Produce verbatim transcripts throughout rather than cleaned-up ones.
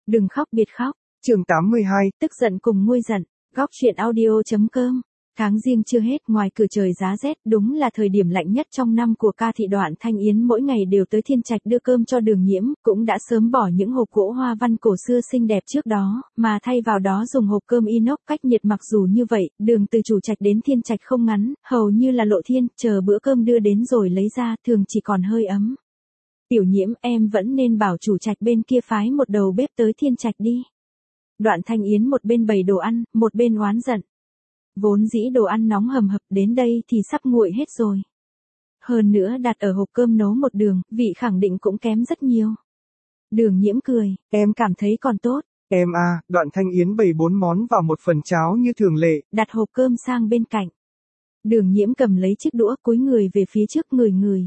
Đừng khóc biệt khóc. Chương tám mươi hai. Tức giận cùng nguôi giận. Góc truyện audio chấm com. Tháng riêng chưa hết, ngoài cửa trời giá rét, đúng là thời điểm lạnh nhất trong năm của ca thị. Đoạn Thanh Yến mỗi ngày đều tới Thiên Trạch đưa cơm cho Đường Nhiễm, cũng đã sớm bỏ những hộp gỗ hoa văn cổ xưa xinh đẹp trước đó, mà thay vào đó dùng hộp cơm inox cách nhiệt. Mặc dù như vậy, đường từ chủ trạch đến Thiên Trạch không ngắn, hầu như là lộ thiên, chờ bữa cơm đưa đến rồi lấy ra, thường chỉ còn hơi ấm. Tiểu Nhiễm, em vẫn nên bảo chủ trạch bên kia phái một đầu bếp tới Thiên Trạch đi. Đoạn Thanh Yến một bên bày đồ ăn, một bên oán giận. Vốn dĩ đồ ăn nóng hầm hập, đến đây thì sắp nguội hết rồi. Hơn nữa đặt ở hộp cơm nấu một đường, vị khẳng định cũng kém rất nhiều. Đường Nhiễm cười, em cảm thấy còn tốt. Em à, Đoạn Thanh Yến bày bốn món vào một phần cháo như thường lệ. Đặt hộp cơm sang bên cạnh. Đường Nhiễm cầm lấy chiếc đũa, cúi người về phía trước người người.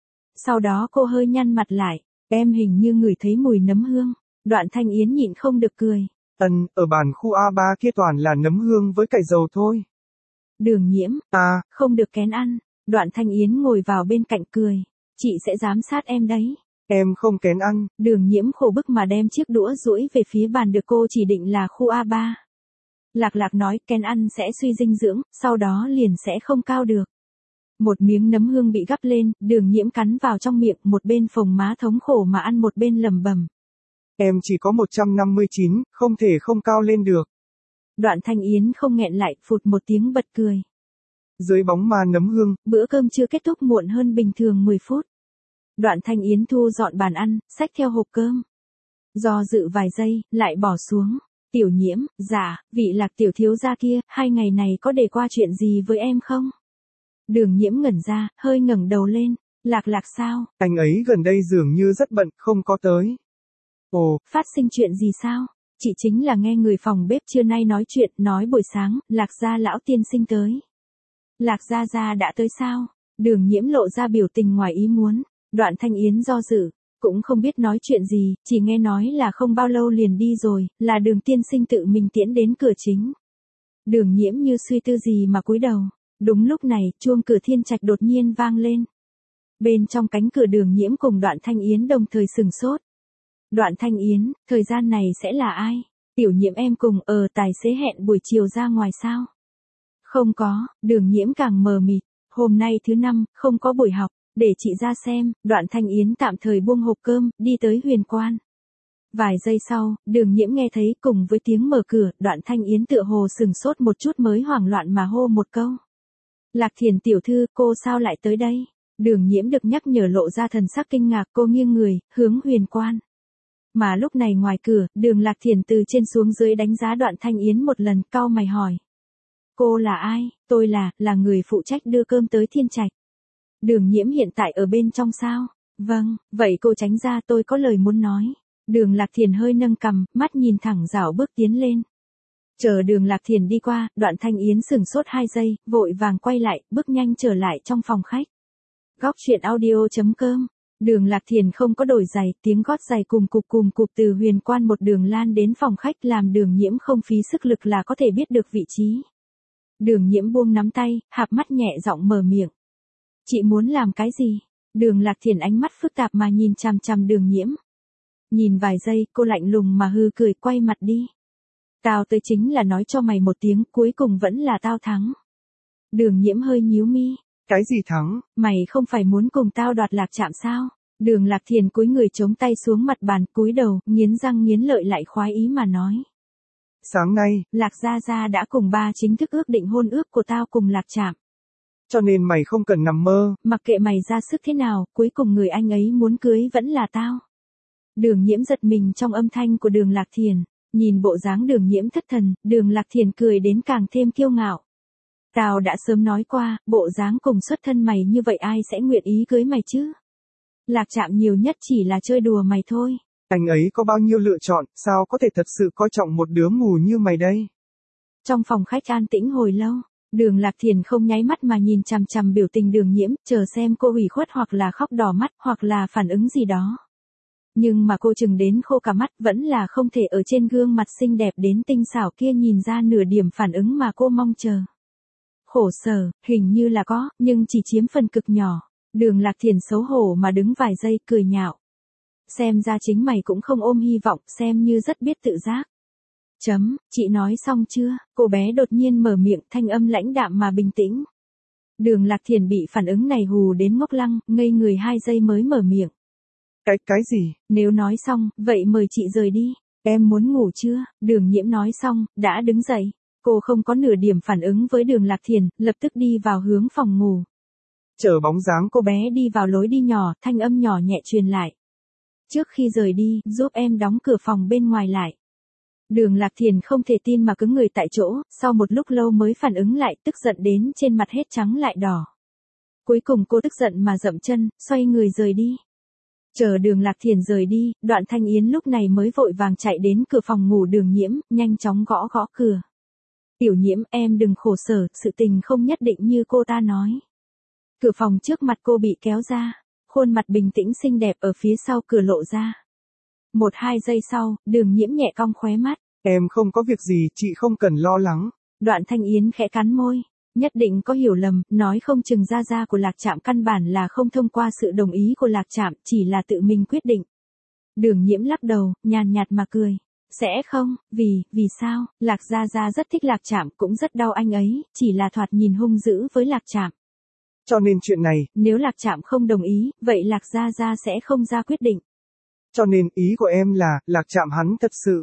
Sau đó cô hơi nhăn mặt lại, em hình như ngửi thấy mùi nấm hương. Đoạn Thanh Yến nhịn không được cười. Ân, ở bản khu A ba kia toàn là nấm hương với cải dầu thôi. Đường Nhiễm, À, không được kén ăn. Đoạn Thanh Yến ngồi vào bên cạnh cười. Chị sẽ giám sát em đấy. Em không kén ăn. Đường Nhiễm khổ bức mà đem chiếc đũa duỗi về phía bàn được cô chỉ định là khu A ba. Lạc Lạc nói kén ăn sẽ suy dinh dưỡng, sau đó liền sẽ không cao được. Một miếng nấm hương bị gắp lên, Đường Nhiễm cắn vào trong miệng, một bên phồng má thống khổ mà ăn một bên lẩm bẩm. Em chỉ có một trăm năm mươi chín, không thể không cao lên được. Đoạn Thanh Yến không nghẹn lại, phụt một tiếng bật cười. Dưới bóng ma nấm hương, bữa cơm chưa kết thúc muộn hơn bình thường mười phút. Đoạn Thanh Yến thu dọn bàn ăn, xách theo hộp cơm. Do dự vài giây, lại bỏ xuống. Tiểu Nhiễm, dạ, vị Lạc tiểu thiếu gia kia, hai ngày này có đề qua chuyện gì với em không? Đường Nhiễm ngẩn ra, hơi ngẩng đầu lên. Lạc Lạc sao? Anh ấy gần đây dường như rất bận, không có tới. Ồ, phát sinh chuyện gì sao? Chị chính là nghe người phòng bếp trưa nay nói chuyện, nói buổi sáng, Lạc gia lão tiên sinh tới. Lạc gia gia đã tới sao? Đường Nhiễm lộ ra biểu tình ngoài ý muốn. Đoạn Thanh Yến do dự, cũng không biết nói chuyện gì, chỉ nghe nói là không bao lâu liền đi rồi, là Đường tiên sinh tự mình tiễn đến cửa chính. Đường Nhiễm như suy tư gì mà cúi đầu. Đúng lúc này, chuông cửa Thiên Trạch đột nhiên vang lên. Bên trong cánh cửa Đường Nhiễm cùng Đoạn Thanh Yến đồng thời sừng sốt. Đoạn Thanh Yến, thời gian này sẽ là ai? Tiểu Nhiễm em cùng ở tài xế hẹn buổi chiều ra ngoài sao? Không có, Đường Nhiễm càng mờ mịt. Hôm nay thứ năm, không có buổi học, để chị ra xem. Đoạn Thanh Yến tạm thời buông hộp cơm, đi tới Huyền Quan. Vài giây sau, Đường Nhiễm nghe thấy cùng với tiếng mở cửa, Đoạn Thanh Yến tựa hồ sừng sốt một chút mới hoảng loạn mà hô một câu. Lạc Thiền tiểu thư, cô sao lại tới đây? Đường Nhiễm được nhắc nhở lộ ra thần sắc kinh ngạc, cô nghiêng người, hướng Huyền Quan. Mà lúc này ngoài cửa, Đường Lạc Thiền từ trên xuống dưới đánh giá Đoạn Thanh Yến một lần, cau mày hỏi. Cô là ai? Tôi là, là người phụ trách đưa cơm tới Thiên Trạch. Đường Nhiễm hiện tại ở bên trong sao? Vâng, vậy cô tránh ra, tôi có lời muốn nói. Đường Lạc Thiền hơi nâng cằm, mắt nhìn thẳng dạo bước tiến lên. Chờ Đường Lạc Thiền đi qua, Đoạn Thanh Yến sửng sốt hai giây, vội vàng quay lại, bước nhanh trở lại trong phòng khách. Góc truyện audio chấm com. Đường Lạc Thiền không có đổi giày, tiếng gót giày cùng cục cùng cục từ Huyền Quan một đường lan đến phòng khách, làm Đường Nhiễm không phí sức lực là có thể biết được vị trí. Đường Nhiễm buông nắm tay, hạp mắt nhẹ giọng mở miệng. Chị muốn làm cái gì? Đường Lạc Thiền ánh mắt phức tạp mà nhìn chằm chằm Đường Nhiễm. Nhìn vài giây, cô lạnh lùng mà hư cười, quay mặt đi. Tao tới chính là nói cho mày một tiếng, cuối cùng vẫn là tao thắng. Đường Nhiễm hơi nhíu mi. Cái gì thắng? Mày không phải muốn cùng tao đoạt Lạc Trạm sao? Đường Lạc Thiền cúi người chống tay xuống mặt bàn, cúi đầu, nghiến răng nghiến lợi lại khoái ý mà nói. Sáng nay, Lạc gia gia đã cùng ba chính thức ước định hôn ước của tao cùng Lạc Trạm. Cho nên mày không cần nằm mơ. Mặc kệ mày ra sức thế nào, cuối cùng người anh ấy muốn cưới vẫn là tao. Đường Nhiễm giật mình trong âm thanh của Đường Lạc Thiền. Nhìn bộ dáng Đường Nhiễm thất thần, Đường Lạc Thiền cười đến càng thêm kiêu ngạo. Tao đã sớm nói qua, bộ dáng cùng xuất thân mày như vậy ai sẽ nguyện ý cưới mày chứ? Lạc Trạm nhiều nhất chỉ là chơi đùa mày thôi. Anh ấy có bao nhiêu lựa chọn, sao có thể thật sự coi trọng một đứa mù như mày đây? Trong phòng khách an tĩnh hồi lâu, Đường Lạc Thiền không nháy mắt mà nhìn chằm chằm biểu tình Đường Nhiễm, chờ xem cô ủy khuất hoặc là khóc đỏ mắt, hoặc là phản ứng gì đó. Nhưng mà cô chừng đến khô cả mắt, vẫn là không thể ở trên gương mặt xinh đẹp đến tinh xảo kia nhìn ra nửa điểm phản ứng mà cô mong chờ. Khổ sở, hình như là có, nhưng chỉ chiếm phần cực nhỏ. Đường Lạc Thiền xấu hổ mà đứng vài giây, cười nhạo. xem ra chính mày cũng không ôm hy vọng, xem như rất biết tự giác. Chấm, chị nói xong chưa? Cô bé đột nhiên mở miệng, thanh âm lãnh đạm mà bình tĩnh. Đường Lạc Thiền bị phản ứng này hù đến ngốc lăng, ngây người hai giây mới mở miệng. Cái, cái gì? Nếu nói xong, vậy mời chị rời đi. Em muốn ngủ chưa? Đường Nhiễm nói xong, đã đứng dậy. Cô không có nửa điểm phản ứng với Đường Lạc Thiền, lập tức đi vào hướng phòng ngủ. Chờ bóng dáng cô bé đi vào lối đi nhỏ, thanh âm nhỏ nhẹ truyền lại. Trước khi rời đi, giúp em đóng cửa phòng bên ngoài lại. Đường Lạc Thiền không thể tin mà cứng người tại chỗ, sau một lúc lâu mới phản ứng lại, tức giận đến trên mặt hết trắng lại đỏ. Cuối cùng cô tức giận mà dậm chân, xoay người rời đi. Chờ Đường Lạc Thiền rời đi, Đoạn Thanh Yến lúc này mới vội vàng chạy đến cửa phòng ngủ Đường Nhiễm, nhanh chóng gõ gõ cửa. Tiểu Nhiễm, em đừng khổ sở, sự tình không nhất định như cô ta nói. Cửa phòng trước mặt cô bị kéo ra, khuôn mặt bình tĩnh xinh đẹp ở phía sau cửa lộ ra. Một hai giây sau, Đường Nhiễm nhẹ cong khóe mắt. Em không có việc gì, chị không cần lo lắng. Đoạn Thanh Yến khẽ cắn môi. Nhất định có hiểu lầm, nói không chừng gia gia của Lạc Trạm căn bản là không thông qua sự đồng ý của Lạc Trạm, chỉ là tự mình quyết định. Đường Nhiễm lắc đầu, nhàn nhạt mà cười. Sẽ không, vì, vì sao, Lạc gia gia rất thích Lạc Trạm cũng rất đau anh ấy, chỉ là thoạt nhìn hung dữ với Lạc Trạm. Cho nên chuyện này, nếu Lạc Trạm không đồng ý, vậy Lạc gia gia sẽ không ra quyết định. Cho nên ý của em là, Lạc Trạm hắn thật sự.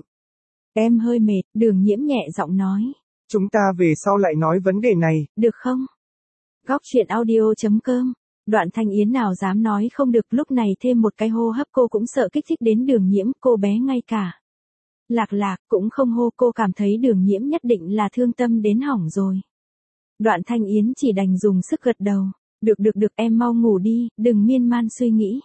Em hơi mệt, Đường Nhiễm nhẹ giọng nói. Chúng ta về sau lại nói vấn đề này. Được không? Góc truyện audio chấm com. Đoạn Thanh Yến nào dám nói không được, lúc này thêm một cái hô hấp cô cũng sợ kích thích đến Đường Nhiễm, cô bé ngay cả. Lạc Lạc cũng không hô, cô cảm thấy Đường Nhiễm nhất định là thương tâm đến hỏng rồi. Đoạn Thanh Yến chỉ đành dùng sức gật đầu. Được được được, em mau ngủ đi, đừng miên man suy nghĩ.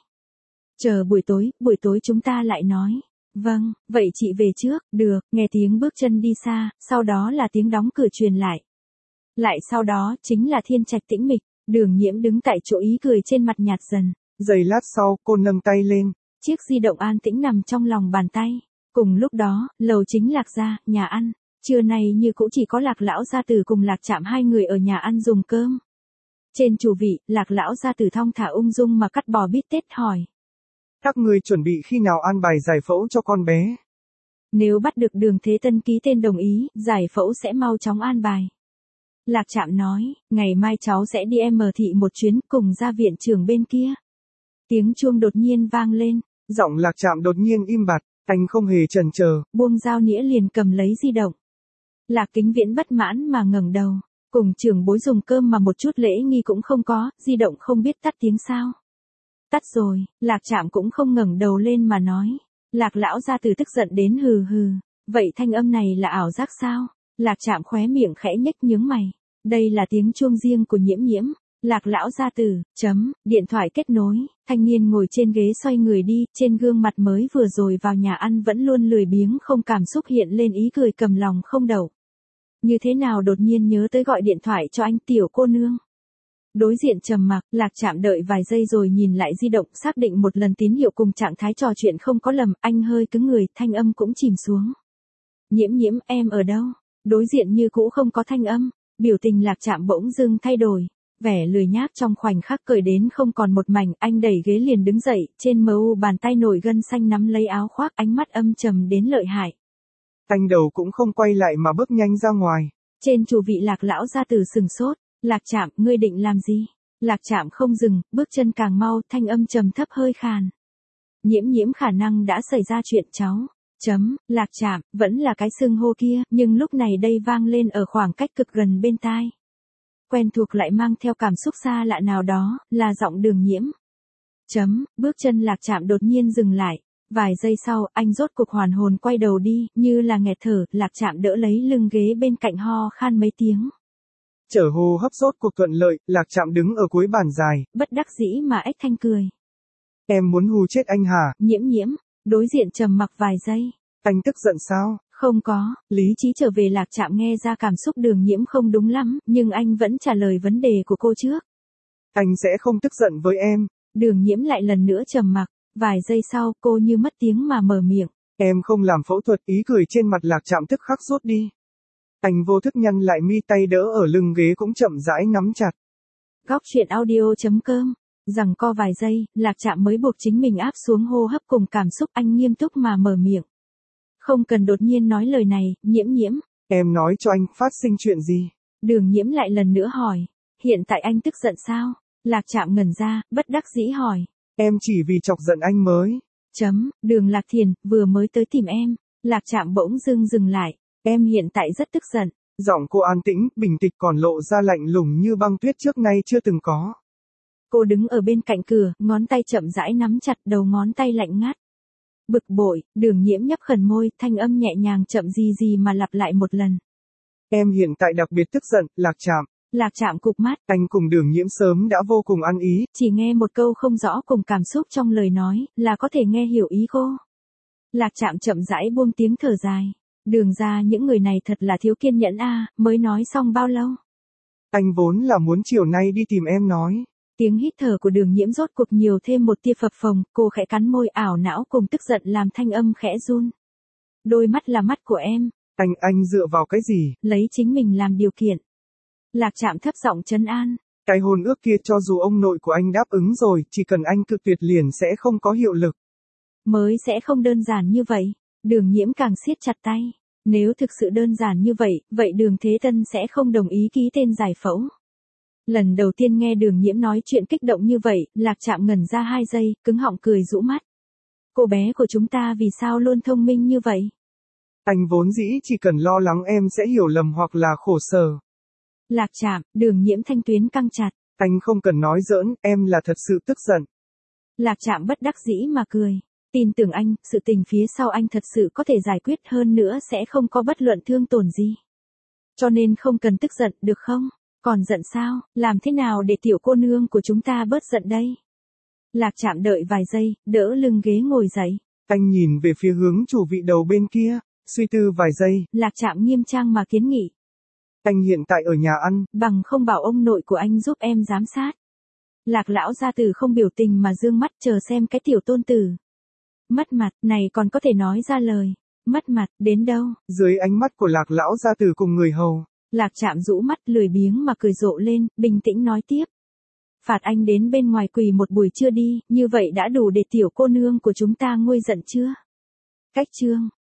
Chờ buổi tối, buổi tối chúng ta lại nói. Vâng, vậy chị về trước, được, nghe tiếng bước chân đi xa, sau đó là tiếng đóng cửa truyền lại. Lại sau đó, chính là thiên trạch tĩnh mịch, Đường Nhiễm đứng tại chỗ ý cười trên mặt nhạt dần. Giây lát sau, cô nâng tay lên. Chiếc di động an tĩnh nằm trong lòng bàn tay. Cùng lúc đó, lầu chính Lạc gia, nhà ăn. Trưa nay như cũ chỉ có Lạc lão gia tử cùng Lạc Trạm hai người ở nhà ăn dùng cơm. Trên chủ vị, Lạc lão gia tử thong thả ung dung mà cắt bò bít tết hỏi. Các người chuẩn bị khi nào an bài giải phẫu cho con bé? Nếu bắt được Đường Thế Tân ký tên đồng ý, giải phẫu sẽ mau chóng an bài. Lạc Trạm nói, ngày mai cháu sẽ đi em thị một chuyến cùng ra viện trưởng bên kia. Tiếng chuông đột nhiên vang lên. Giọng Lạc Trạm đột nhiên im bặt, anh không hề chần chờ. Buông dao nĩa liền cầm lấy di động. Lạc Kính Viễn bất mãn mà ngẩng đầu. Cùng trưởng bối dùng cơm mà một chút lễ nghi cũng không có, di động không biết tắt tiếng sao. Tắt rồi, Lạc Trạm cũng không ngẩng đầu lên mà nói. Lạc lão gia tử tức giận đến hừ hừ. Vậy thanh âm này là ảo giác sao? Lạc Trạm khóe miệng khẽ nhếch nhướng mày. Đây là tiếng chuông riêng của Nhiễm Nhiễm. Lạc lão gia tử, chấm, điện thoại kết nối, thanh niên ngồi trên ghế xoay người đi, trên gương mặt mới vừa rồi vào nhà ăn vẫn luôn lười biếng không cảm xúc hiện lên ý cười cầm lòng không đậu. Như thế nào đột nhiên nhớ tới gọi điện thoại cho anh tiểu cô nương. Đối diện trầm mặc, Lạc Trạm đợi vài giây rồi nhìn lại di động, xác định một lần tín hiệu cùng trạng thái trò chuyện không có lầm, anh hơi cứng người, thanh âm cũng chìm xuống. Nhiễm Nhiễm, em ở đâu? Đối diện như cũ không có thanh âm, biểu tình Lạc Trạm bỗng dưng thay đổi, vẻ lười nhác trong khoảnh khắc cởi đến không còn một mảnh, anh đẩy ghế liền đứng dậy, trên mờ u bàn tay nổi gân xanh nắm lấy áo khoác, ánh mắt âm trầm đến lợi hại. Anh đầu cũng không quay lại mà bước nhanh ra ngoài. Trên chủ vị Lạc lão gia tử sừng sốt. Lạc Trạm, ngươi định làm gì? Lạc Trạm không dừng, bước chân càng mau, thanh âm trầm thấp hơi khàn. Nhiễm Nhiễm khả năng đã xảy ra chuyện cháu. Chấm, Lạc Trạm, vẫn là cái xưng hô kia, nhưng lúc này đây vang lên ở khoảng cách cực gần bên tai. Quen thuộc lại mang theo cảm xúc xa lạ nào đó, là giọng Đường Nhiễm. Chấm, bước chân Lạc Trạm đột nhiên dừng lại. Vài giây sau, anh rốt cục hoàn hồn quay đầu đi, như là nghẹt thở, Lạc Trạm đỡ lấy lưng ghế bên cạnh ho khan mấy tiếng. Chở hô hấp rốt cuộc thuận lợi, Lạc Trạm đứng ở cuối bàn dài. Bất đắc dĩ mà ếch thanh cười. Em muốn hù chết anh hả? Nhiễm Nhiễm, đối diện trầm mặc vài giây. Anh tức giận sao? Không có, lý trí trở về. Lạc Trạm nghe ra cảm xúc Đường Nhiễm không đúng lắm, nhưng anh vẫn trả lời vấn đề của cô trước. Anh sẽ không tức giận với em. Đường Nhiễm lại lần nữa trầm mặc, vài giây sau cô như mất tiếng mà mở miệng. Em không làm phẫu thuật, ý cười trên mặt Lạc Trạm tức khắc rút đi. Anh vô thức nhăn lại mi, tay đỡ ở lưng ghế cũng chậm rãi nắm chặt. Góc truyện audio chấm com Rằng co vài giây, Lạc Trạm mới buộc chính mình áp xuống hô hấp cùng cảm xúc, anh nghiêm túc mà mở miệng. Không cần đột nhiên nói lời này, Nhiễm Nhiễm. Em nói cho anh, phát sinh chuyện gì? Đường Nhiễm lại lần nữa hỏi. Hiện tại anh tức giận sao? Lạc Trạm ngẩn ra, bất đắc dĩ hỏi. Em chỉ vì chọc giận anh mới. Chấm, Đường Lạc Thiền, vừa mới tới tìm em. Lạc Trạm bỗng dưng dừng lại. Em hiện tại rất tức giận. Giọng cô an tĩnh, bình tĩnh còn lộ ra lạnh lùng như băng tuyết trước nay chưa từng có. Cô đứng ở bên cạnh cửa, ngón tay chậm rãi nắm chặt đầu ngón tay lạnh ngắt. Bực bội, Đường Nhiễm nhấp khẩn môi, thanh âm nhẹ nhàng chậm gì gì mà lặp lại một lần. Em hiện tại đặc biệt tức giận, Lạc Trạm. Lạc Trạm cụp mắt. Anh cùng Đường Nhiễm sớm đã vô cùng ăn ý. Chỉ nghe một câu không rõ cùng cảm xúc trong lời nói, là có thể nghe hiểu ý cô. Lạc Trạm chậm rãi buông tiếng thở dài. Đường ra những người này thật là thiếu kiên nhẫn a, mới nói xong bao lâu. Anh vốn là muốn chiều nay đi tìm em nói. Tiếng hít thở của Đường Nhiễm rốt cuộc nhiều thêm một tia phập phồng, cô khẽ cắn môi, ảo não cùng tức giận làm thanh âm khẽ run. Đôi mắt là mắt của em. Anh, anh dựa vào cái gì? Lấy chính mình làm điều kiện. Lạc Trạm thấp giọng trấn an. Cái hôn ước kia cho dù ông nội của anh đáp ứng rồi, chỉ cần anh cự tuyệt liền sẽ không có hiệu lực. Mới sẽ không đơn giản như vậy. Đường Nhiễm càng siết chặt tay. Nếu thực sự đơn giản như vậy, vậy Đường Thế Tân sẽ không đồng ý ký tên giải phẫu. Lần đầu tiên nghe Đường Nhiễm nói chuyện kích động như vậy, Lạc Trạm ngẩn ra hai giây, cứng họng cười rũ mắt. Cô bé của chúng ta vì sao luôn thông minh như vậy? Anh vốn dĩ chỉ cần lo lắng em sẽ hiểu lầm hoặc là khổ sở. Lạc Trạm, Đường Nhiễm thanh tuyến căng chặt. Anh không cần nói giỡn, em là thật sự tức giận. Lạc Trạm bất đắc dĩ mà cười. Tin tưởng anh, sự tình phía sau anh thật sự có thể giải quyết, hơn nữa sẽ không có bất luận thương tổn gì. Cho nên không cần tức giận, được không? Còn giận sao? Làm thế nào để tiểu cô nương của chúng ta bớt giận đây? Lạc Trạm đợi vài giây, đỡ lưng ghế ngồi dậy. Anh nhìn về phía hướng chủ vị đầu bên kia, suy tư vài giây. Lạc Trạm nghiêm trang mà kiến nghị. Anh hiện tại ở nhà ăn. Bằng không bảo ông nội của anh giúp em giám sát. Lạc lão gia tử không biểu tình mà dương mắt chờ xem cái tiểu tôn tử. Mất mặt, này còn có thể nói ra lời. Mất mặt, đến đâu? Dưới ánh mắt của Lạc lão gia tử cùng người hầu. Lạc Trạm rũ mắt lười biếng mà cười rộ lên, bình tĩnh nói tiếp. Phạt anh đến bên ngoài quỳ một buổi trưa đi, như vậy đã đủ để tiểu cô nương của chúng ta nguôi giận chưa? Cách chương.